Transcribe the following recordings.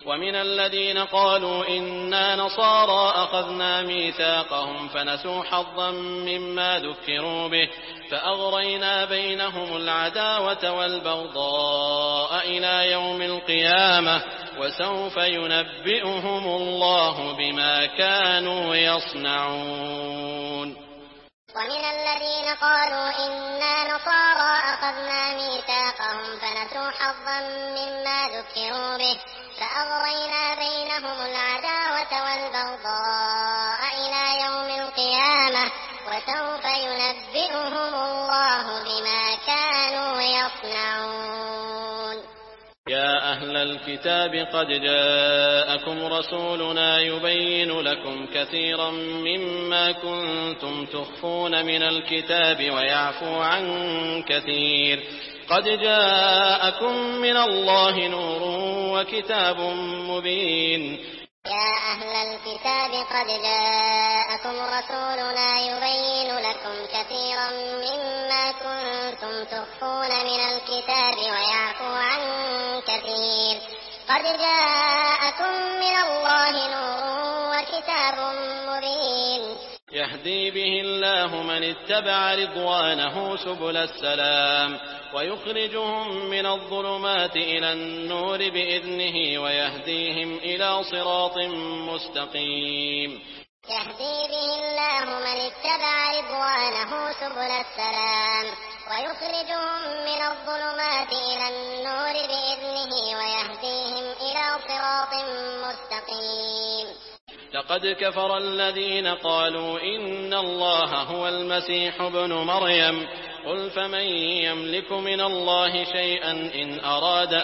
ومن الذين قالوا إنا نصارى أخذنا ميثاقهم فنسوا حظا مما ذكروا به فأغرينا بينهم العداوة والبغضاء إلى يوم القيامة وسوف ينبئهم الله بما كانوا يصنعون. ومن الذين قالوا إنا نصارى أخذنا ميثاقهم فنسوا حظا مما ذكروا به فأغرينا بينهم العداوة والبغضاء إلى يوم القيامة وسوف ينبئهم الله بما كانوا يصنعون. يا أهل الكتاب قد جاءكم رسولنا يبين لكم كثيرا مما كنتم تخفون من الكتاب ويعفو عن كثير قد جاءكم من الله نور وكتاب مبين. يا أهل الكتاب قد جاءكم رسولنا يبين لكم كثيرا مما كنتم تخفون من الكتاب ويعفو عن كثير قد جاءكم من الله نور وكتاب مبين. يهدي به الله من اتبع رضوانه سبل السلام ويخرجهم من الظلمات إلى النور بإذنه ويهديهم إلى صراط مستقيم. يهدي به الله من اتبع رضوانه سبل السلام ويخرجهم من الظلمات إلى النور بإذنه ويهديهم إلى صراط مستقيم. لقد كفر الذين قالوا إن الله هو المسيح ابن مريم قل فمن يملك من الله شيئا إن أراد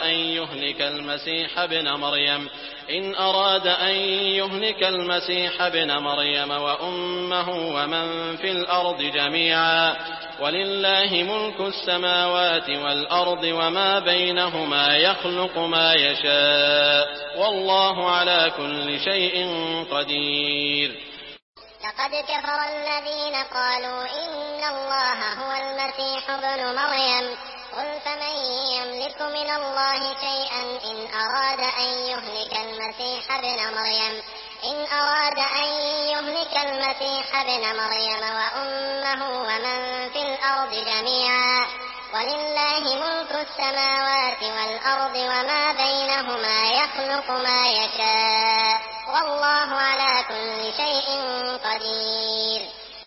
أن يهلك المسيح ابن مريم وأمه ومن في الأرض جميعا ولله ملك السماوات والأرض وما بينهما يخلق ما يشاء والله على كل شيء قدير. لقد كفر الذين قالوا إن الله هو المسيح ابن مريم قل فمن يملك من الله شيئا إن أراد أن يهلك المسيح ابن مريم وأمه ومن في الأرض جميعا ولله ملك السماوات والأرض وما بينهما يخلق ما يشاء والله على كل شيء قدير.